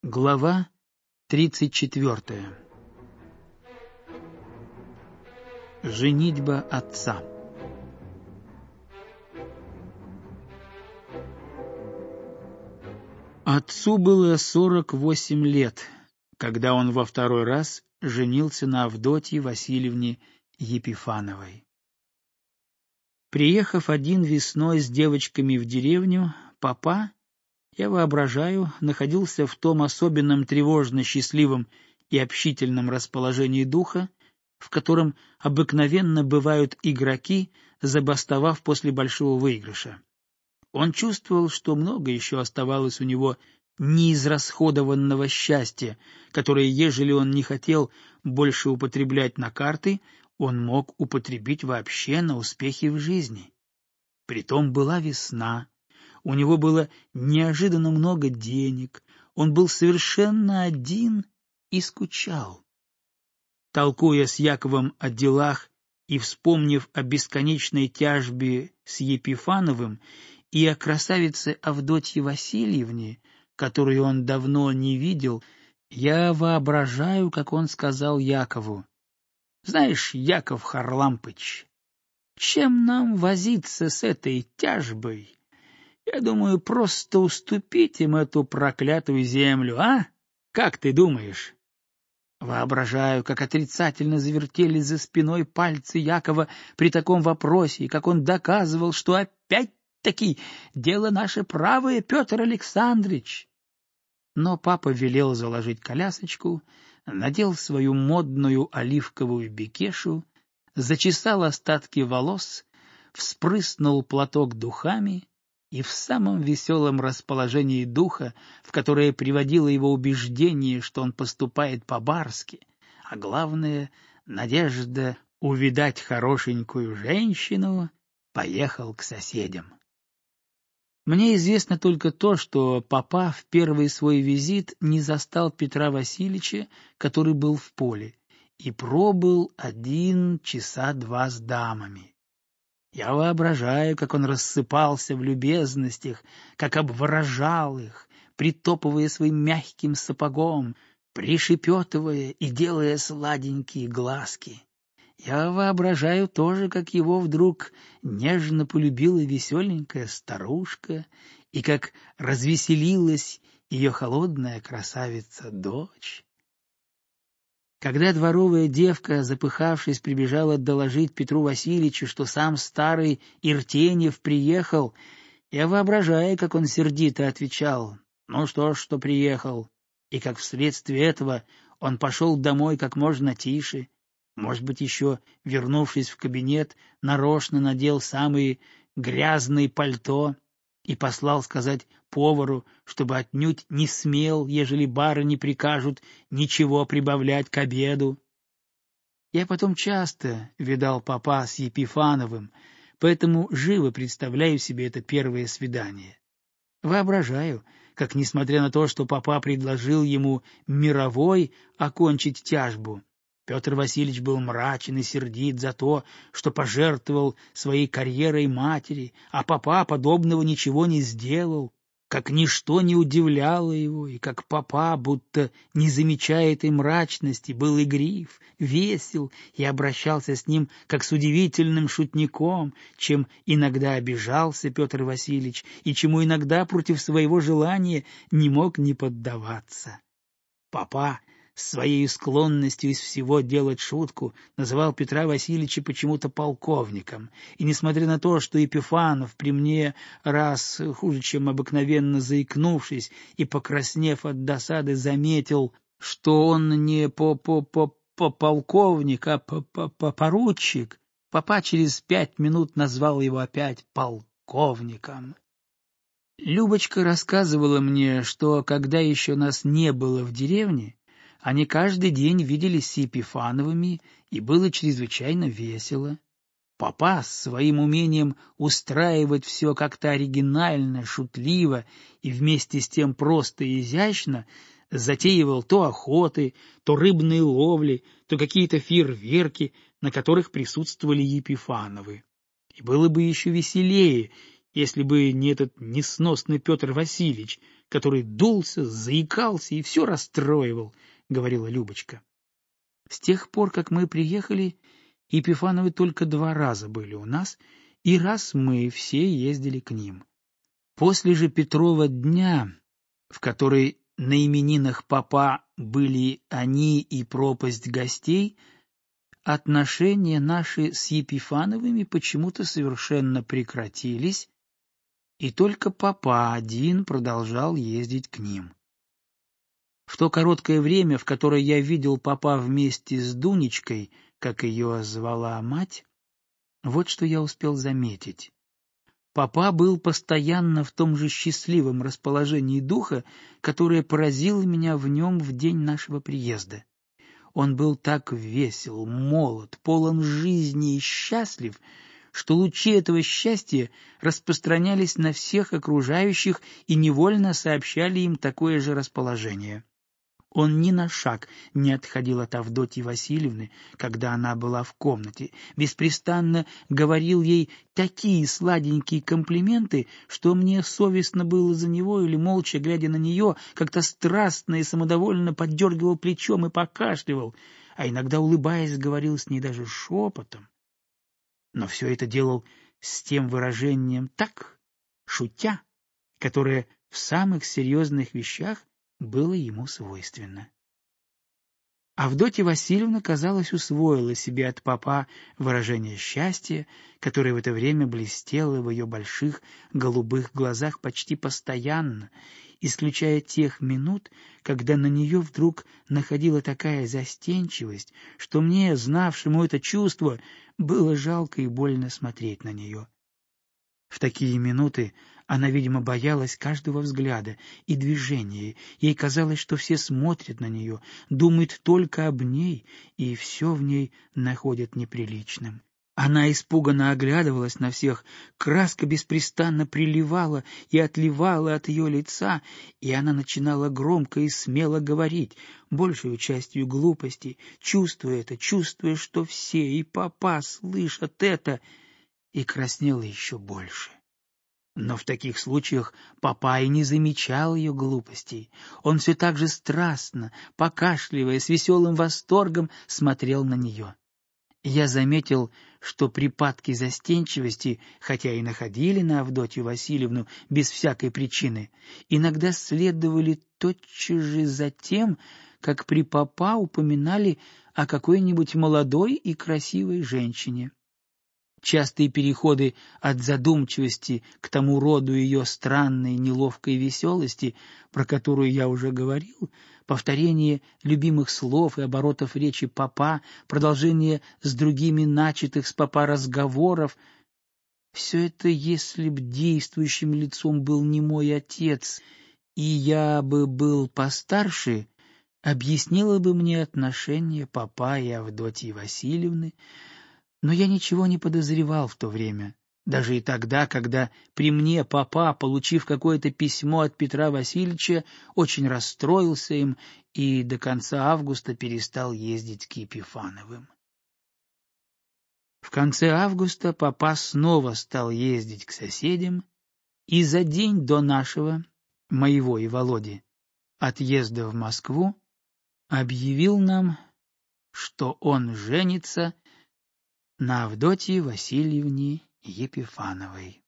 Глава 34. Женитьба отца. Отцу было 48 лет, когда он во второй раз женился на Авдотье Васильевне Епифановой. Приехав один весной с девочками в деревню, папа, я воображаю, находился в том особенном тревожно-счастливом и общительном расположении духа, в котором обыкновенно бывают игроки, забастовав после большого выигрыша. Он чувствовал, что много еще оставалось у него неизрасходованного счастья, которое, ежели он не хотел больше употреблять на карты, он мог употребить вообще на успехи в жизни. Притом была весна. У него было неожиданно много денег, он был совершенно один и скучал. Толкуя с Яковом о делах и вспомнив о бесконечной тяжбе с Епифановым и о красавице Авдотье Васильевне, которую он давно не видел, я воображаю, как он сказал Якову: «Знаешь, Яков Харлампыч, чем нам возиться с этой тяжбой? Я думаю, просто уступить им эту проклятую землю, а? Как ты думаешь?» Воображаю, как отрицательно завертелись за спиной пальцы Якова при таком вопросе, и как он доказывал, что опять-таки дело наше правое, Петр Александрович. Но папа велел заложить колясочку, надел свою модную оливковую бекешу, зачесал остатки волос, вспрыснул платок духами и в самом веселом расположении духа, в которое приводило его убеждение, что он поступает по-барски, а главное — надежда увидать хорошенькую женщину, поехал к соседям. Мне известно только то, что папа в первый свой визит не застал Петра Васильевича, который был в поле, и пробыл 1 часа 2 с дамами. Я воображаю, как он рассыпался в любезностях, как обворожал их, притопывая своим мягким сапогом, пришепетывая и делая сладенькие глазки. Я воображаю тоже, как его вдруг нежно полюбила веселенькая старушка, и как развеселилась ее холодная красавица-дочь. Когда дворовая девка, запыхавшись, прибежала доложить Петру Васильевичу, что сам старый Иртеньев приехал, я воображаю, как он сердито отвечал: «Ну что ж, что приехал», и как вследствие этого он пошел домой как можно тише, может быть, еще, вернувшись в кабинет, нарочно надел самые грязные пальто и послал сказать повару, чтобы отнюдь не смел, ежели бары не прикажут, ничего прибавлять к обеду. Я потом часто видал папа с Епифановым, поэтому живо представляю себе это первое свидание. Воображаю, как, несмотря на то, что папа предложил ему мировой окончить тяжбу, Петр Васильевич был мрачен и сердит за то, что пожертвовал своей карьерой матери, а папа подобного ничего не сделал, как ничто не удивляло его, и как папа, будто не замечая этой мрачности, был игрив, весел и обращался с ним как с удивительным шутником, чем иногда обижался Петр Васильевич и чему иногда против своего желания не мог не поддаваться. Папа с своей склонностью из всего делать шутку называл Петра Васильевича почему-то полковником, и, несмотря на то, что Епифанов при мне раз, хуже чем обыкновенно заикнувшись и покраснев от досады, заметил, что он не полковник, а поручик, папа через 5 минут назвал его опять полковником. Любочка рассказывала мне, что когда еще нас не было в деревне, они каждый день виделись с Епифановыми, и было чрезвычайно весело. Папа с своим умением устраивать все как-то оригинально, шутливо и вместе с тем просто и изящно затеивал то охоты, то рыбные ловли, то какие-то фейерверки, на которых присутствовали Епифановы. И было бы еще веселее, если бы не этот несносный Петр Васильевич, который дулся, заикался и все расстроивал, — говорила Любочка. С тех пор, как мы приехали, Епифановы только 2 раза были у нас, и раз мы все ездили к ним. После же Петрова дня, в который на именинах попа были они и пропасть гостей, отношения наши с Епифановыми почему-то совершенно прекратились, и только папа один продолжал ездить к ним. В то короткое время, в которое я видел папа вместе с Дунечкой, как ее звала мать, вот что я успел заметить. Папа был постоянно в том же счастливом расположении духа, которое поразило меня в нем в день нашего приезда. Он был так весел, молод, полон жизни и счастлив, что лучи этого счастья распространялись на всех окружающих и невольно сообщали им такое же расположение. Он ни на шаг не отходил от Авдотьи Васильевны, когда она была в комнате, беспрестанно говорил ей такие сладенькие комплименты, что мне совестно было за него, или, молча глядя на нее, как-то страстно и самодовольно поддергивал плечом и покашливал, а иногда, улыбаясь, говорил с ней даже шепотом. Но все это делал с тем выражением «так», шутя, которое в самых серьезных вещах было ему свойственно. Авдотья Васильевна, казалось, усвоила себе от папа выражение счастья, которое в это время блестело в ее больших голубых глазах почти постоянно, исключая тех минут, когда на нее вдруг находила такая застенчивость, что мне, знавшему это чувство, было жалко и больно смотреть на нее. В такие минуты она, видимо, боялась каждого взгляда и движения. Ей казалось, что все смотрят на нее, думают только об ней, и все в ней находят неприличным. Она испуганно оглядывалась на всех, краска беспрестанно приливала и отливала от ее лица, и она начинала громко и смело говорить, большую частью глупости, чувствуя это, чувствуя, что все, и папа, слышат это, и краснела еще больше. Но в таких случаях папа и не замечал ее глупостей. Он все так же страстно, покашливая, с веселым восторгом смотрел на нее. Я заметил, что припадки застенчивости, хотя и находили на Авдотью Васильевну без всякой причины, иногда следовали тотчас же за тем, как при папа упоминали о какой-нибудь молодой и красивой женщине. Частые переходы от задумчивости к тому роду ее странной неловкой веселости, про которую я уже говорил, повторение любимых слов и оборотов речи папа, продолжение с другими начатых с папа разговоров — все это, если б действующим лицом был не мой отец, и я бы был постарше, объяснило бы мне отношения папа и Авдотьи Васильевны. Но я ничего не подозревал в то время, даже и тогда, когда при мне папа, получив какое-то письмо от Петра Васильевича, очень расстроился им и до конца августа перестал ездить к Епифановым. В конце августа папа снова стал ездить к соседям, и за день до нашего, моего и Володи, отъезда в Москву объявил нам, что он женится на Авдотье Васильевне Епифановой.